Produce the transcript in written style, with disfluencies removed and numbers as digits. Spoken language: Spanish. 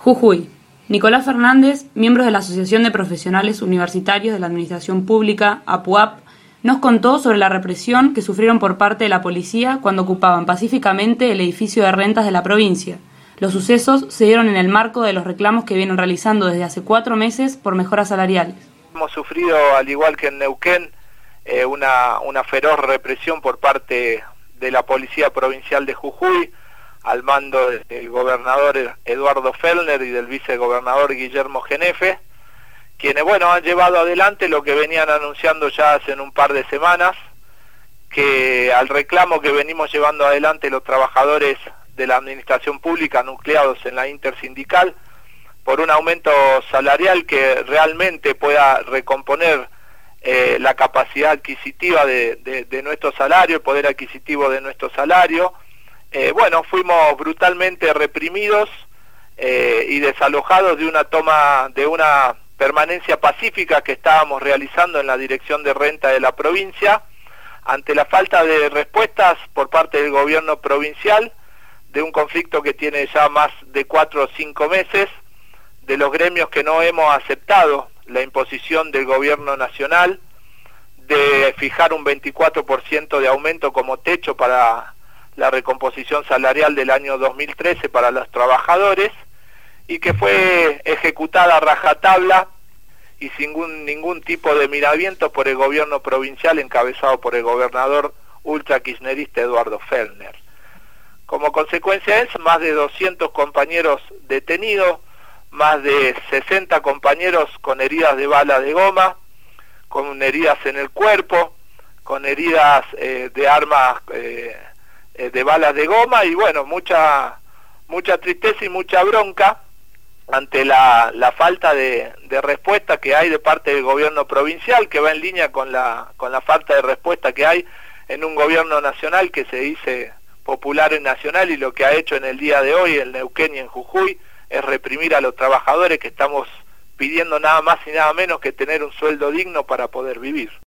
Jujuy. Nicolás Fernández, miembro de la Asociación de Profesionales Universitarios de la Administración Pública, APUAP, nos contó sobre la represión que sufrieron por parte de la policía cuando ocupaban pacíficamente el edificio de rentas de la provincia. Los sucesos se dieron en el marco de los reclamos que vienen realizando desde hace 4 meses por mejoras salariales. Hemos sufrido, al igual que en Neuquén, una feroz represión por parte de la Policía Provincial de Jujuy, al mando del gobernador Eduardo Fellner y del vicegobernador Guillermo Genefe, quienes han llevado adelante lo que venían anunciando ya hace un par de semanas, que al reclamo que venimos llevando adelante los trabajadores de la administración pública nucleados en la intersindical, por un aumento salarial que realmente pueda recomponer la capacidad adquisitiva de nuestro salario, el poder adquisitivo de nuestro salario. Fuimos brutalmente reprimidos y desalojados de una permanencia pacífica que estábamos realizando en la dirección de renta de la provincia, ante la falta de respuestas por parte del gobierno provincial, de un conflicto que tiene ya más de 4 o 5 meses, de los gremios que no hemos aceptado la imposición del gobierno nacional, de fijar un 24% de aumento como techo para la recomposición salarial del año 2013 para los trabajadores, y que fue ejecutada a rajatabla y sin ningún tipo de miramientos por el gobierno provincial encabezado por el gobernador ultra kirchnerista Eduardo Fellner. Como consecuencia de eso, más de 200 compañeros detenidos, más de 60 compañeros con heridas de bala de goma, con heridas en el cuerpo, con heridas de armas de balas de goma, y mucha tristeza y mucha bronca ante la falta de respuesta que hay de parte del gobierno provincial, que va en línea con la falta de respuesta que hay en un gobierno nacional que se dice popular y nacional, y lo que ha hecho en el día de hoy en Neuquén y en Jujuy es reprimir a los trabajadores que estamos pidiendo nada más y nada menos que tener un sueldo digno para poder vivir.